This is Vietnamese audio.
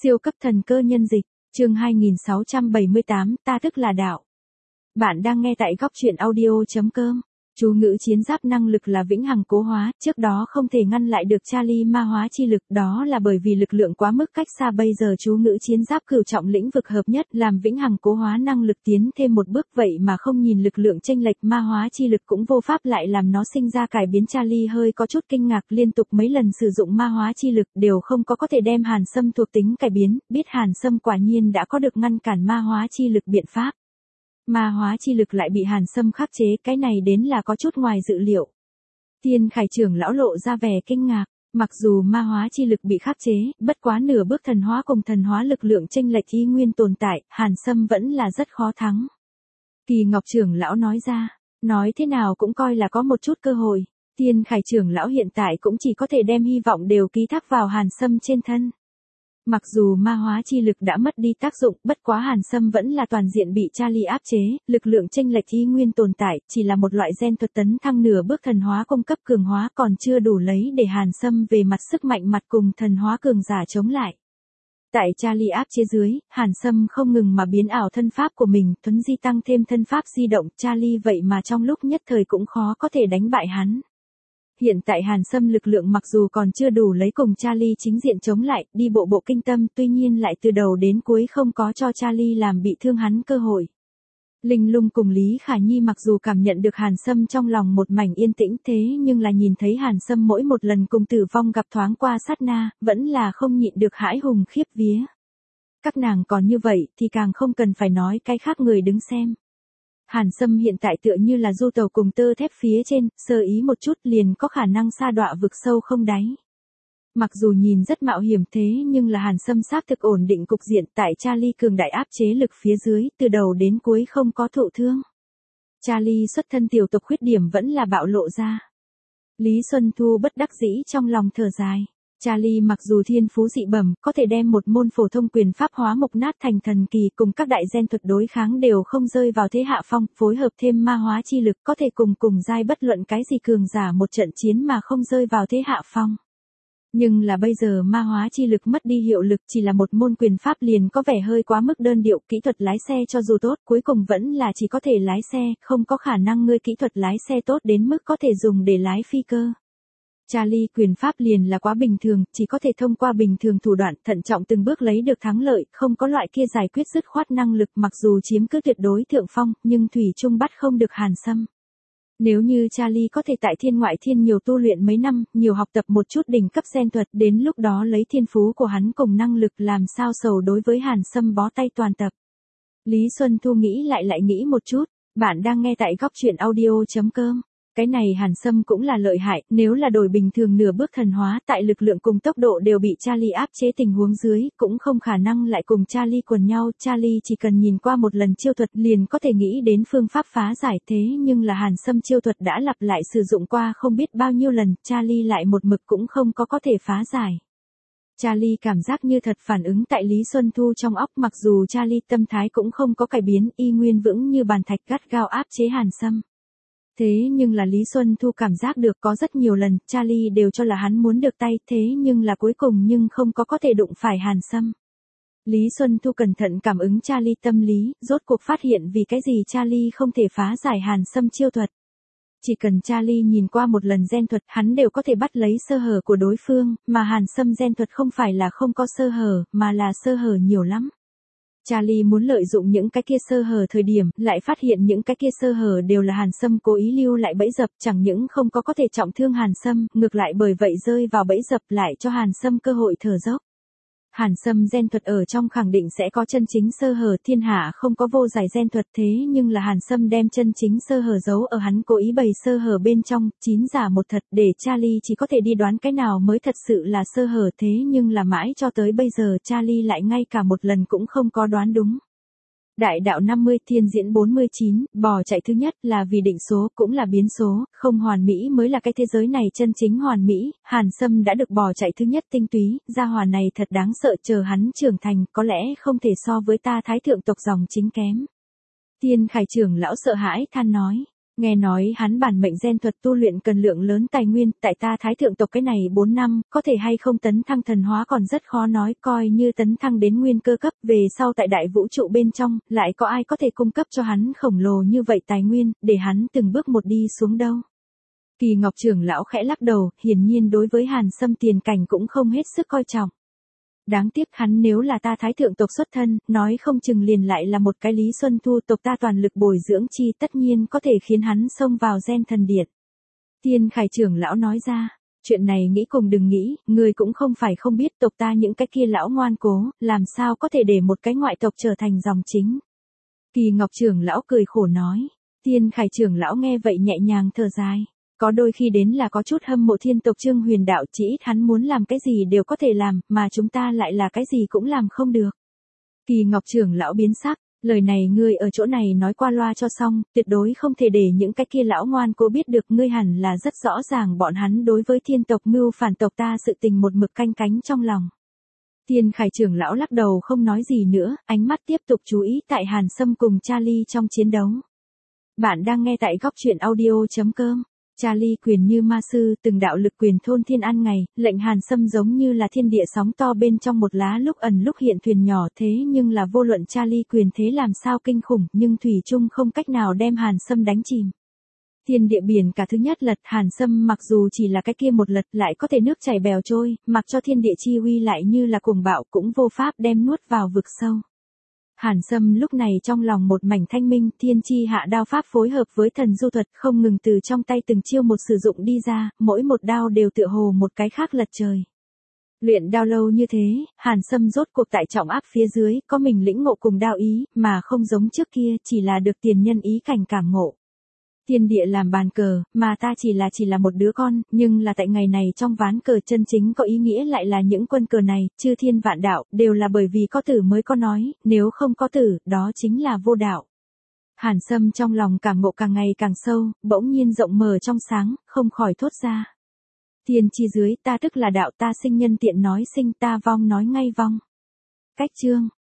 Siêu cấp thần cơ nhân dịch, chương 2678, ta tức là đạo. Bạn đang nghe tại góc truyện audio.com. Chú ngữ chiến giáp năng lực là vĩnh hằng cố hóa, trước đó không thể ngăn lại được Charlie ma hóa chi lực, đó là bởi vì lực lượng quá mức cách xa. Bây giờ chú ngữ chiến giáp cửu trọng lĩnh vực hợp nhất làm vĩnh hằng cố hóa năng lực tiến thêm một bước, vậy mà không nhìn lực lượng chênh lệch ma hóa chi lực cũng vô pháp lại làm nó sinh ra cải biến. Charlie hơi có chút kinh ngạc, liên tục mấy lần sử dụng ma hóa chi lực đều không có thể đem Hàn Sâm thuộc tính cải biến, biết Hàn Sâm quả nhiên đã có được ngăn cản ma hóa chi lực biện pháp. Ma hóa chi lực lại bị Hàn Sâm khắc chế, cái này đến là có chút ngoài dự liệu. Tiên Khải trưởng lão lộ ra vẻ kinh ngạc, mặc dù ma hóa chi lực bị khắc chế, bất quá nửa bước thần hóa cùng thần hóa lực lượng chênh lệch ý nguyên tồn tại, Hàn Sâm vẫn là rất khó thắng. Kỳ Ngọc trưởng lão nói ra, nói thế nào cũng coi là có một chút cơ hội. Tiên Khải trưởng lão hiện tại cũng chỉ có thể đem hy vọng đều ký thác vào Hàn Sâm trên thân. Mặc dù ma hóa chi lực đã mất đi tác dụng, bất quá Hàn Sâm vẫn là toàn diện bị Charlie áp chế, lực lượng chênh lệch ý nguyên tồn tại, chỉ là một loại gen thuật tấn thăng nửa bước thần hóa cung cấp cường hóa còn chưa đủ lấy để Hàn Sâm về mặt sức mạnh mặt cùng thần hóa cường giả chống lại. Tại Charlie áp chế dưới, Hàn Sâm không ngừng mà biến ảo thân pháp của mình, thuấn di tăng thêm thân pháp di động, Charlie vậy mà trong lúc nhất thời cũng khó có thể đánh bại hắn. Hiện tại Hàn Sâm lực lượng mặc dù còn chưa đủ lấy cùng Charlie chính diện chống lại, đi bộ kinh tâm, tuy nhiên lại từ đầu đến cuối không có cho Charlie làm bị thương hắn cơ hội. Linh Lung cùng Lý Khả Nhi mặc dù cảm nhận được Hàn Sâm trong lòng một mảnh yên tĩnh, thế nhưng là nhìn thấy Hàn Sâm mỗi một lần cùng tử vong gặp thoáng qua sát na, vẫn là không nhịn được hãi hùng khiếp vía. Các nàng còn như vậy thì càng không cần phải nói cái khác người đứng xem. Hàn Sâm hiện tại tựa như là du tàu cùng tơ thép phía trên, sơ ý một chút liền có khả năng sa đọa vực sâu không đáy. Mặc dù nhìn rất mạo hiểm thế nhưng là Hàn Sâm xác thực ổn định cục diện, tại Charlie cường đại áp chế lực phía dưới, từ đầu đến cuối không có thụ thương. Charlie xuất thân tiểu tộc khuyết điểm vẫn là bạo lộ ra. Lý Xuân Thu bất đắc dĩ trong lòng thở dài. Charlie mặc dù thiên phú dị bẩm, có thể đem một môn phổ thông quyền pháp hóa mục nát thành thần kỳ, cùng các đại gen thuật đối kháng đều không rơi vào thế hạ phong, phối hợp thêm ma hóa chi lực có thể cùng giai bất luận cái gì cường giả một trận chiến mà không rơi vào thế hạ phong. Nhưng là bây giờ ma hóa chi lực mất đi hiệu lực, chỉ là một môn quyền pháp liền có vẻ hơi quá mức đơn điệu, kỹ thuật lái xe cho dù tốt, cuối cùng vẫn là chỉ có thể lái xe, không có khả năng ngươi kỹ thuật lái xe tốt đến mức có thể dùng để lái phi cơ. Charlie quyền pháp liền là quá bình thường, chỉ có thể thông qua bình thường thủ đoạn thận trọng từng bước lấy được thắng lợi, không có loại kia giải quyết dứt khoát năng lực, mặc dù chiếm cứ tuyệt đối thượng phong, nhưng thủy chung bắt không được Hàn Sâm. Nếu như Charlie có thể tại thiên ngoại thiên nhiều tu luyện mấy năm, nhiều học tập một chút đỉnh cấp gen thuật, đến lúc đó lấy thiên phú của hắn cùng năng lực làm sao sầu đối với Hàn Sâm bó tay toàn tập. Lý Xuân Thu nghĩ lại nghĩ một chút, bạn đang nghe tại góc truyện audio.com. Cái này Hàn Sâm cũng là lợi hại, nếu là đổi bình thường nửa bước thần hóa, tại lực lượng cùng tốc độ đều bị Charlie áp chế tình huống dưới, cũng không khả năng lại cùng Charlie quần nhau. Charlie chỉ cần nhìn qua một lần chiêu thuật liền có thể nghĩ đến phương pháp phá giải, thế nhưng là Hàn Sâm chiêu thuật đã lặp lại sử dụng qua không biết bao nhiêu lần, Charlie lại một mực cũng không có thể phá giải. Charlie cảm giác như thật phản ứng tại Lý Xuân Thu trong óc, mặc dù Charlie tâm thái cũng không có cải biến, y nguyên vững như bàn thạch gắt gao áp chế Hàn Sâm. Thế nhưng là Lý Xuân Thu cảm giác được có rất nhiều lần, Charlie đều cho là hắn muốn được tay, thế nhưng là cuối cùng nhưng không có thể đụng phải Hàn Sâm. Lý Xuân Thu cẩn thận cảm ứng Charlie tâm lý, rốt cuộc phát hiện vì cái gì Charlie không thể phá giải Hàn Sâm chiêu thuật. Chỉ cần Charlie nhìn qua một lần gen thuật, hắn đều có thể bắt lấy sơ hở của đối phương, mà Hàn Sâm gen thuật không phải là không có sơ hở, mà là sơ hở nhiều lắm. Charlie muốn lợi dụng những cái kia sơ hở thời điểm, lại phát hiện những cái kia sơ hở đều là Hàn Sâm cố ý lưu lại bẫy dập, chẳng những không có thể trọng thương Hàn Sâm, ngược lại bởi vậy rơi vào bẫy dập lại cho Hàn Sâm cơ hội thở dốc. Hàn Sâm gen thuật ở trong khẳng định sẽ có chân chính sơ hở, thiên hạ không có vô giải gen thuật, thế nhưng là Hàn Sâm đem chân chính sơ hở giấu ở hắn cố ý bày sơ hở bên trong, 9 giả một thật, để Charlie chỉ có thể đi đoán cái nào mới thật sự là sơ hở, thế nhưng là mãi cho tới bây giờ Charlie lại ngay cả một lần cũng không có đoán đúng. Đại đạo 50 thiên diễn 49, bò chạy thứ nhất là vì định số, cũng là biến số, không hoàn mỹ mới là cái thế giới này chân chính hoàn mỹ, Hàn Sâm đã được bò chạy thứ nhất tinh túy, gia hỏa này thật đáng sợ, chờ hắn trưởng thành, có lẽ không thể so với ta thái thượng tộc dòng chính kém. Tiên Khải trưởng lão sợ hãi than nói, Nghe nói hắn bản mệnh gen thuật tu luyện cần lượng lớn tài nguyên, tại ta thái thượng tộc cái này 4 năm, có thể hay không tấn thăng thần hóa còn rất khó nói, coi như tấn thăng đến nguyên cơ cấp, về sau tại đại vũ trụ bên trong, lại có ai có thể cung cấp cho hắn khổng lồ như vậy tài nguyên, để hắn từng bước một đi xuống đâu. Kỳ Ngọc trưởng lão khẽ lắc đầu, hiển nhiên đối với Hàn Sâm tiền cảnh cũng không hết sức coi trọng. Đáng tiếc hắn nếu là ta thái thượng tộc xuất thân, nói không chừng liền lại là một cái Lý Xuân Thu, tộc ta toàn lực bồi dưỡng chi, tất nhiên có thể khiến hắn xông vào gen thần điện. Tiên Khải trưởng lão nói ra, chuyện này nghĩ cùng đừng nghĩ, người cũng không phải không biết tộc ta những cái kia lão ngoan cố, làm sao có thể để một cái ngoại tộc trở thành dòng chính. Kỳ Ngọc trưởng lão cười khổ nói, Tiên Khải trưởng lão nghe vậy nhẹ nhàng thở dài. Có đôi khi đến là có chút hâm mộ thiên tộc Trương Huyền đạo, chỉ ít hắn muốn làm cái gì đều có thể làm, mà chúng ta lại là cái gì cũng làm không được. Kỳ Ngọc trưởng lão biến sắc, lời này ngươi ở chỗ này nói qua loa cho xong, tuyệt đối không thể để những cái kia lão ngoan cố biết được, ngươi hẳn là rất rõ ràng bọn hắn đối với thiên tộc mưu phản tộc ta sự tình một mực canh cánh trong lòng. Tiên Khải trưởng lão lắc đầu không nói gì nữa, ánh mắt tiếp tục chú ý tại Hàn Sâm cùng Charlie trong chiến đấu. Bạn đang nghe tại góc truyện audio.com. Charlie quyền như ma sư, từng đạo lực quyền thôn thiên an ngày, lệnh Hàn Sâm giống như là thiên địa sóng to bên trong một lá lúc ẩn lúc hiện thuyền nhỏ, thế nhưng là vô luận Charlie quyền thế làm sao kinh khủng, nhưng thủy chung không cách nào đem Hàn Sâm đánh chìm. Thiên địa biển cả thứ nhất lật, Hàn Sâm mặc dù chỉ là cái kia một lật lại có thể nước chảy bèo trôi, mặc cho thiên địa chi uy lại như là cuồng bạo cũng vô pháp đem nuốt vào vực sâu. Hàn Sâm lúc này trong lòng một mảnh thanh minh, thiên chi hạ đao pháp phối hợp với thần du thuật không ngừng từ trong tay từng chiêu một sử dụng đi ra, mỗi một đao đều tựa hồ một cái khác lật trời. Luyện đao lâu như thế, Hàn Sâm rốt cuộc tại trọng áp phía dưới, có mình lĩnh ngộ cùng đao ý, mà không giống trước kia, chỉ là được tiền nhân ý cảnh cảm ngộ. Thiên địa làm bàn cờ, mà ta chỉ là một đứa con, nhưng là tại ngày này trong ván cờ chân chính có ý nghĩa lại là những quân cờ này, chư thiên vạn đạo, đều là bởi vì có tử mới có nói, nếu không có tử, đó chính là vô đạo. Hàn Sâm trong lòng cảm ngộ càng ngày càng sâu, bỗng nhiên rộng mở trong sáng, không khỏi thốt ra. Thiên chi dưới, ta tức là đạo, ta sinh nhân tiện nói sinh, ta vong nói ngay vong. Cách chương.